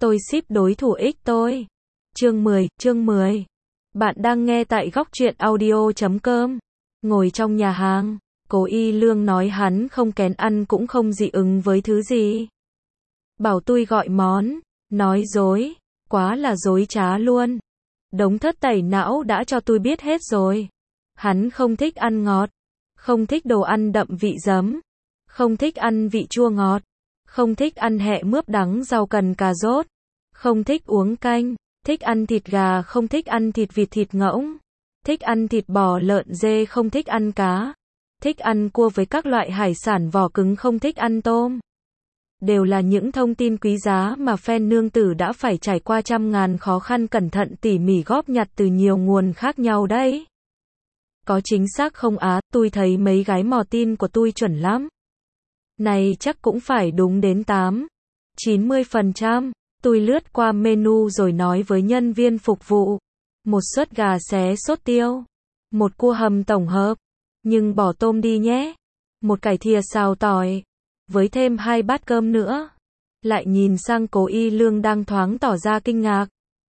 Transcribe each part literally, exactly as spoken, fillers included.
Tôi ship đối thủ ích tôi. Chương mười, chương mười. Bạn đang nghe tại góc truyện audio chấm com. Ngồi trong nhà hàng, Cố Y Lương nói hắn không kén ăn cũng không dị ứng với thứ gì. Bảo tôi gọi món, nói dối, quá là dối trá luôn. Đống thất tẩy não đã cho tôi biết hết rồi. Hắn không thích ăn ngọt, không thích đồ ăn đậm vị giấm, không thích ăn vị chua ngọt, không thích ăn hẹ mướp đắng rau cần cà rốt, không thích uống canh, thích ăn thịt gà không thích ăn thịt vịt thịt ngỗng, thích ăn thịt bò lợn dê không thích ăn cá, thích ăn cua với các loại hải sản vỏ cứng không thích ăn tôm. Đều là những thông tin quý giá mà fan nương tử đã phải trải qua trăm ngàn khó khăn cẩn thận tỉ mỉ góp nhặt từ nhiều nguồn khác nhau đấy. Có chính xác không á, tôi thấy mấy gái mò tin của tôi chuẩn lắm. Này chắc cũng phải đúng đến tám, chín mươi phần trăm. Tôi lướt qua menu rồi nói với nhân viên phục vụ. Một suất gà xé sốt tiêu. Một cua hầm tổng hợp. Nhưng bỏ tôm đi nhé. Một cải thìa xào tỏi. Với thêm hai bát cơm nữa. Lại nhìn sang Cố Y Lương đang thoáng tỏ ra kinh ngạc.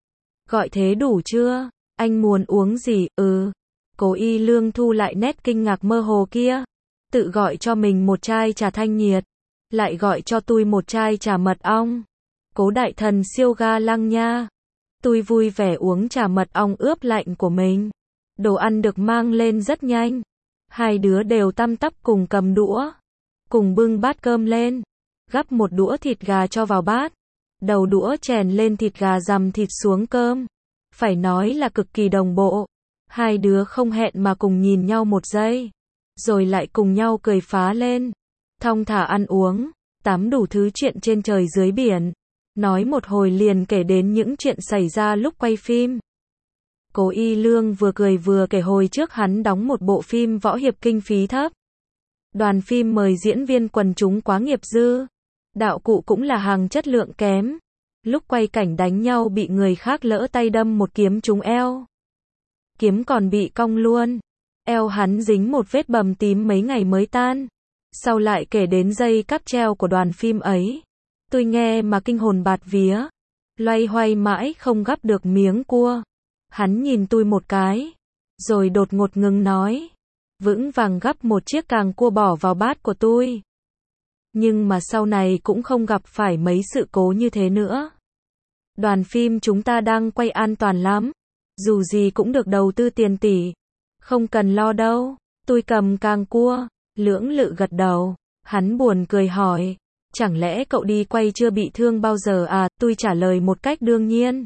Gọi thế đủ chưa? Anh muốn uống gì? Ừ. Cố Y Lương thu lại nét kinh ngạc mơ hồ kia. Tự gọi cho mình một chai trà thanh nhiệt. Lại gọi cho tôi một chai trà mật ong. Cố đại thần siêu ga lăng nha. Tôi vui vẻ uống trà mật ong ướp lạnh của mình. Đồ ăn được mang lên rất nhanh. Hai đứa đều tăm tắp cùng cầm đũa. Cùng bưng bát cơm lên. Gắp một đũa thịt gà cho vào bát. Đầu đũa chèn lên thịt gà dằm thịt xuống cơm. Phải nói là cực kỳ đồng bộ. Hai đứa không hẹn mà cùng nhìn nhau một giây. Rồi lại cùng nhau cười phá lên. Thong thả ăn uống. Tám đủ thứ chuyện trên trời dưới biển. Nói một hồi liền kể đến những chuyện xảy ra lúc quay phim. Cố Y Lương vừa cười vừa kể hồi trước hắn đóng một bộ phim võ hiệp kinh phí thấp. Đoàn phim mời diễn viên quần chúng quá nghiệp dư. Đạo cụ cũng là hàng chất lượng kém. Lúc quay cảnh đánh nhau bị người khác lỡ tay đâm một kiếm trúng eo. Kiếm còn bị cong luôn. Eo hắn dính một vết bầm tím mấy ngày mới tan. Sau lại kể đến dây cáp treo của đoàn phim ấy. Tôi nghe mà kinh hồn bạt vía. Loay hoay mãi không gắp được miếng cua. Hắn nhìn tôi một cái. Rồi đột ngột ngừng nói. Vững vàng gắp một chiếc càng cua bỏ vào bát của tôi. Nhưng mà sau này cũng không gặp phải mấy sự cố như thế nữa. Đoàn phim chúng ta đang quay an toàn lắm. Dù gì cũng được đầu tư tiền tỷ. Không cần lo đâu. Tôi cầm càng cua. Lưỡng lự gật đầu. Hắn buồn cười hỏi. Chẳng lẽ cậu đi quay chưa bị thương bao giờ à? Tôi trả lời một cách đương nhiên.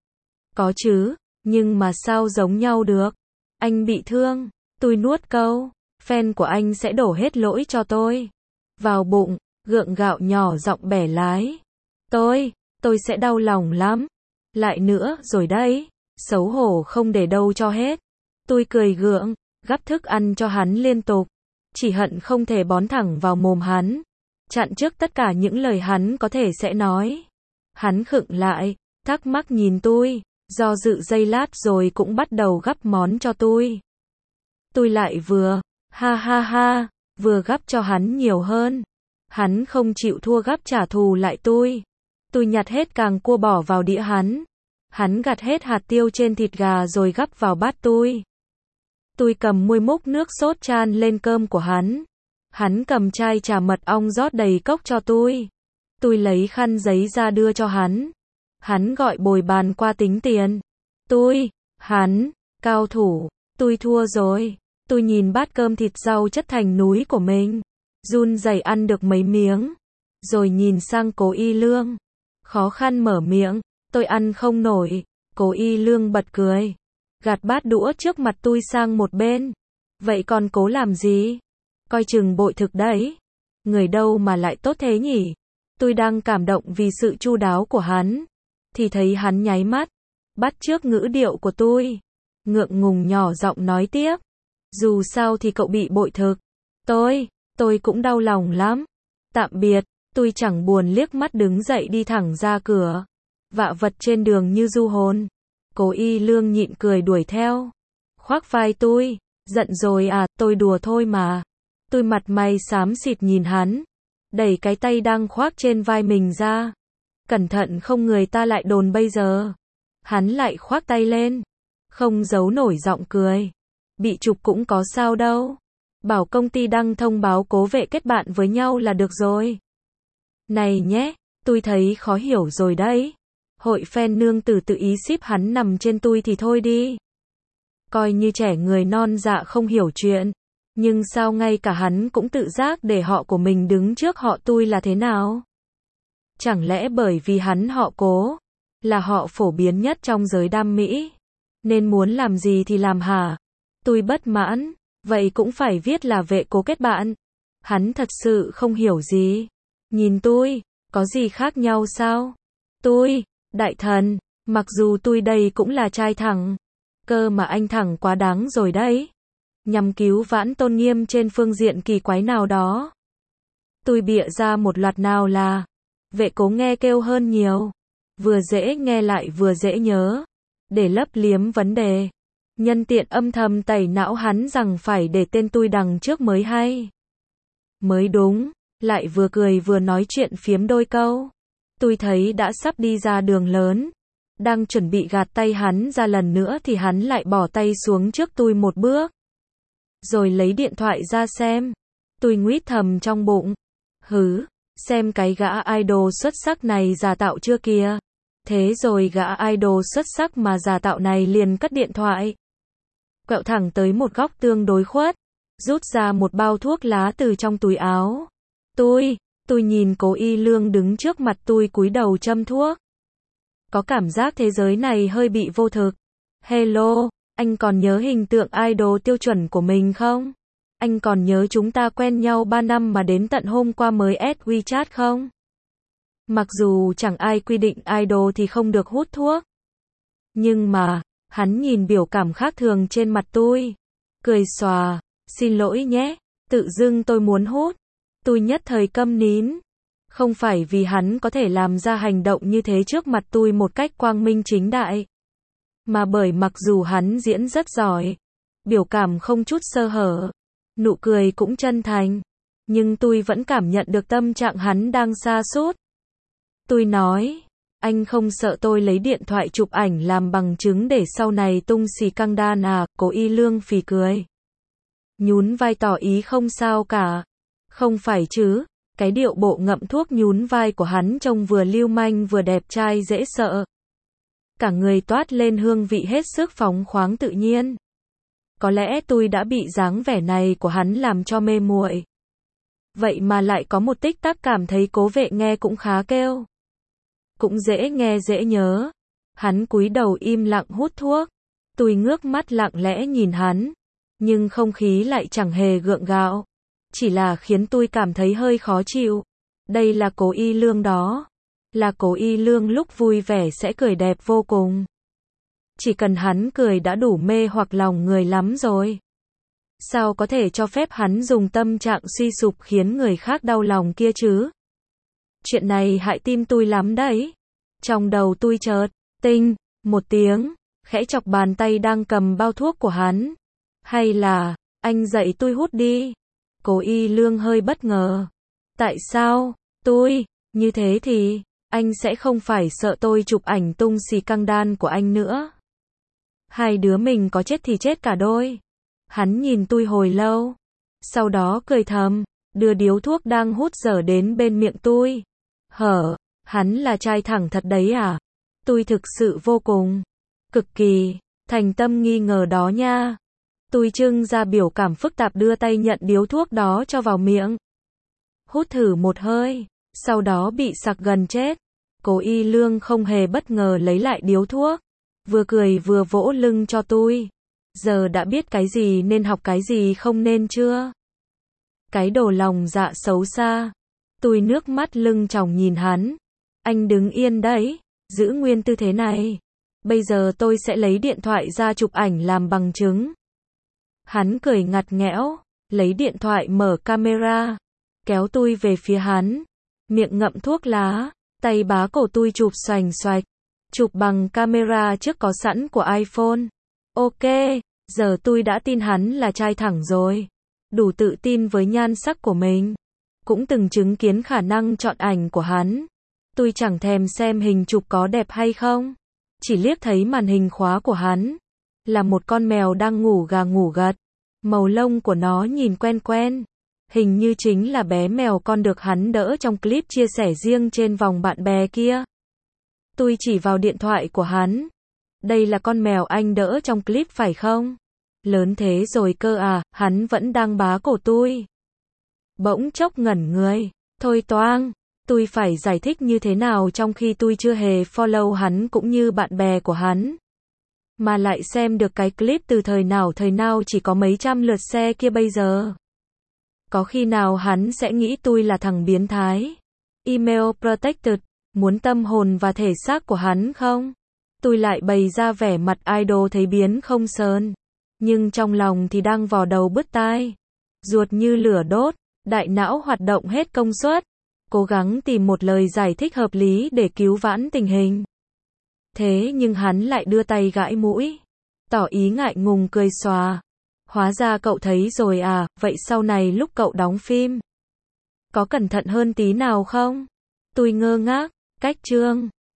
Có chứ, nhưng mà sao giống nhau được? Anh bị thương. Tôi nuốt câu. Fan của anh sẽ đổ hết lỗi cho tôi. Vào bụng, gượng gạo nhỏ giọng bẻ lái. Tôi, tôi sẽ đau lòng lắm. Lại nữa rồi đấy. Xấu hổ không để đâu cho hết. Tôi cười gượng, gắp thức ăn cho hắn liên tục. Chỉ hận không thể bón thẳng vào mồm hắn. Chặn trước tất cả những lời hắn có thể sẽ nói. Hắn khựng lại, thắc mắc nhìn tôi, do dự giây lát rồi cũng bắt đầu gắp món cho tôi. Tôi lại vừa, ha ha ha, vừa gắp cho hắn nhiều hơn. Hắn không chịu thua gắp trả thù lại tôi. Tôi nhặt hết càng cua bỏ vào đĩa hắn. Hắn gặt hết hạt tiêu trên thịt gà rồi gắp vào bát tôi. Tôi cầm muôi múc nước sốt chan lên cơm của hắn. Hắn cầm chai trà mật ong rót đầy cốc cho tôi. Tôi lấy khăn giấy ra đưa cho hắn. Hắn gọi bồi bàn qua tính tiền. Tôi, hắn, cao thủ, tôi thua rồi. Tôi nhìn bát cơm thịt rau chất thành núi của mình. Run rẩy ăn được mấy miếng. Rồi nhìn sang Cố Y Lương. Khó khăn mở miệng. Tôi ăn không nổi. Cố Y Lương bật cười. Gạt bát đũa trước mặt tôi sang một bên. Vậy còn cố làm gì? Coi chừng bội thực đấy. Người đâu mà lại tốt thế nhỉ? Tôi đang cảm động vì sự chu đáo của hắn. Thì thấy hắn nháy mắt. Bắt chước ngữ điệu của tôi. Ngượng ngùng nhỏ giọng nói tiếp. Dù sao thì cậu bị bội thực. Tôi, tôi cũng đau lòng lắm. Tạm biệt. Tôi chẳng buồn liếc mắt đứng dậy đi thẳng ra cửa. Vạ vật trên đường như du hồn. Cố Y Lương nhịn cười đuổi theo. Khoác vai tôi. Giận rồi à? Tôi đùa thôi mà. Tôi mặt mày xám xịt nhìn hắn. Đẩy cái tay đang khoác trên vai mình ra. Cẩn thận không người ta lại đồn bây giờ. Hắn lại khoác tay lên. Không giấu nổi giọng cười. Bị chụp cũng có sao đâu. Bảo công ty đăng thông báo Cố Vệ kết bạn với nhau là được rồi. Này nhé, tôi thấy khó hiểu rồi đấy. Hội fan nương tử tự ý ship hắn nằm trên tôi thì thôi đi. Coi như trẻ người non dạ không hiểu chuyện. Nhưng sao ngay cả hắn cũng tự giác để họ của mình đứng trước họ tôi là thế nào? Chẳng lẽ bởi vì hắn họ Cố, là họ phổ biến nhất trong giới đam mỹ, nên muốn làm gì thì làm hả? Tôi bất mãn, vậy cũng phải viết là Vệ Cố kết bạn. Hắn thật sự không hiểu gì. Nhìn tôi, có gì khác nhau sao? Tôi, đại thần, mặc dù tôi đây cũng là trai thẳng, cơ mà anh thẳng quá đáng rồi đấy. Nhằm cứu vãn tôn nghiêm trên phương diện kỳ quái nào đó. Tôi bịa ra một loạt nào là Vệ Cố nghe kêu hơn nhiều. Vừa dễ nghe lại vừa dễ nhớ. Để lấp liếm vấn đề. Nhân tiện âm thầm tẩy não hắn rằng phải để tên tôi đằng trước mới hay. Mới đúng, lại vừa cười vừa nói chuyện phiếm đôi câu. Tôi thấy đã sắp đi ra đường lớn. Đang chuẩn bị gạt tay hắn ra lần nữa thì hắn lại bỏ tay xuống trước tôi một bước. Rồi lấy điện thoại ra xem. Tôi nguýt thầm trong bụng. Hứ, xem cái gã idol xuất sắc này giả tạo chưa kìa. Thế rồi gã idol xuất sắc mà giả tạo này liền cất điện thoại. Quẹo thẳng tới một góc tương đối khuất. Rút ra một bao thuốc lá từ trong túi áo. Tôi, tôi nhìn Cố Y Lương đứng trước mặt tôi cúi đầu châm thuốc. Có cảm giác thế giới này hơi bị vô thực. Hello, anh còn nhớ hình tượng idol tiêu chuẩn của mình không? Anh còn nhớ chúng ta quen nhau ba năm mà đến tận hôm qua mới add WeChat không? Mặc dù chẳng ai quy định idol thì không được hút thuốc. Nhưng mà, hắn nhìn biểu cảm khác thường trên mặt tôi. Cười xòa, xin lỗi nhé, tự dưng tôi muốn hút. Tôi nhất thời câm nín. Không phải vì hắn có thể làm ra hành động như thế trước mặt tôi một cách quang minh chính đại. Mà bởi mặc dù hắn diễn rất giỏi. Biểu cảm không chút sơ hở. Nụ cười cũng chân thành. Nhưng tôi vẫn cảm nhận được tâm trạng hắn đang sa sút. Tôi nói, anh không sợ tôi lấy điện thoại chụp ảnh làm bằng chứng để sau này tung xì căng đan à? Cố Y Lương phì cười. Nhún vai tỏ ý không sao cả. Không phải chứ, cái điệu bộ ngậm thuốc nhún vai của hắn trông vừa lưu manh vừa đẹp trai dễ sợ. Cả người toát lên hương vị hết sức phóng khoáng tự nhiên. Có lẽ tôi đã bị dáng vẻ này của hắn làm cho mê muội. Vậy mà lại có một tích tắc cảm thấy Cố Vệ nghe cũng khá kêu. Cũng dễ nghe dễ nhớ. Hắn cúi đầu im lặng hút thuốc. Tôi ngước mắt lặng lẽ nhìn hắn. Nhưng không khí lại chẳng hề gượng gạo. Chỉ là khiến tôi cảm thấy hơi khó chịu. Đây là Cố Y Lương đó. Là Cố Y Lương lúc vui vẻ sẽ cười đẹp vô cùng. Chỉ cần hắn cười đã đủ mê hoặc lòng người lắm rồi. Sao có thể cho phép hắn dùng tâm trạng suy sụp khiến người khác đau lòng kia chứ? Chuyện này hại tim tôi lắm đấy. Trong đầu tôi chợt, tinh, một tiếng, khẽ chọc bàn tay đang cầm bao thuốc của hắn. Hay là, anh dạy tôi hút đi. Cố Y Lương hơi bất ngờ. Tại sao, tôi, như thế thì, anh sẽ không phải sợ tôi chụp ảnh tung xì căng đan của anh nữa. Hai đứa mình có chết thì chết cả đôi. Hắn nhìn tôi hồi lâu. Sau đó cười thầm, đưa điếu thuốc đang hút dở đến bên miệng tôi. Hở, hắn là trai thẳng thật đấy à? Tôi thực sự vô cùng, cực kỳ, thành tâm nghi ngờ đó nha. Tôi trưng ra biểu cảm phức tạp đưa tay nhận điếu thuốc đó cho vào miệng. Hút thử một hơi, sau đó bị sặc gần chết. Cố Y Lương không hề bất ngờ lấy lại điếu thuốc. Vừa cười vừa vỗ lưng cho tôi. Giờ đã biết cái gì nên học cái gì không nên chưa? Cái đồ lòng dạ xấu xa. Tôi nước mắt lưng tròng nhìn hắn. Anh đứng yên đấy, giữ nguyên tư thế này. Bây giờ tôi sẽ lấy điện thoại ra chụp ảnh làm bằng chứng. Hắn cười ngặt nghẽo, lấy điện thoại mở camera, kéo tôi về phía hắn. Miệng ngậm thuốc lá, tay bá cổ tôi chụp xoành xoạch. Chụp bằng camera trước có sẵn của iPhone. Ok, giờ tôi đã tin hắn là trai thẳng rồi. Đủ tự tin với nhan sắc của mình. Cũng từng chứng kiến khả năng chọn ảnh của hắn. Tôi chẳng thèm xem hình chụp có đẹp hay không. Chỉ liếc thấy màn hình khóa của hắn. Là một con mèo đang ngủ gà ngủ gật. Màu lông của nó nhìn quen quen. Hình như chính là bé mèo con được hắn đỡ trong clip chia sẻ riêng trên vòng bạn bè kia. Tôi chỉ vào điện thoại của hắn. Đây là con mèo anh đỡ trong clip phải không? Lớn thế rồi cơ à, hắn vẫn đang bá cổ tôi. Bỗng chốc ngẩn người. Thôi toang, tôi phải giải thích như thế nào trong khi tôi chưa hề follow hắn cũng như bạn bè của hắn. Mà lại xem được cái clip từ thời nào thời nào chỉ có mấy trăm lượt share kia bây giờ. Có khi nào hắn sẽ nghĩ tôi là thằng biến thái? Email protected, muốn tâm hồn và thể xác của hắn không? Tôi lại bày ra vẻ mặt idol thấy biến không sơn. Nhưng trong lòng thì đang vò đầu bứt tai. Ruột như lửa đốt, đại não hoạt động hết công suất. Cố gắng tìm một lời giải thích hợp lý để cứu vãn tình hình. Thế nhưng hắn lại đưa tay gãi mũi. Tỏ ý ngại ngùng cười xòa. Hóa ra cậu thấy rồi à, vậy sau này lúc cậu đóng phim, có cẩn thận hơn tí nào không? Tôi ngơ ngác, cách chương.